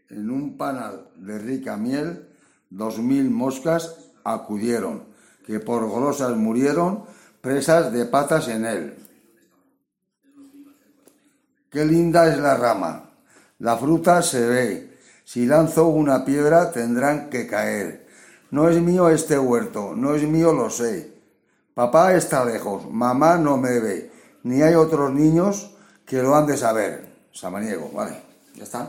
En un panal de rica miel, 2000 moscas acudieron, que por golosas murieron, presas de patas en él. Qué linda es la rama, la fruta se ve, si lanzo una piedra tendrán que caer. No es mío este huerto, no es mío, lo sé. Papá está lejos, mamá no me ve, ni hay otros niños que lo han de saber. Samaniego, vale, ya está.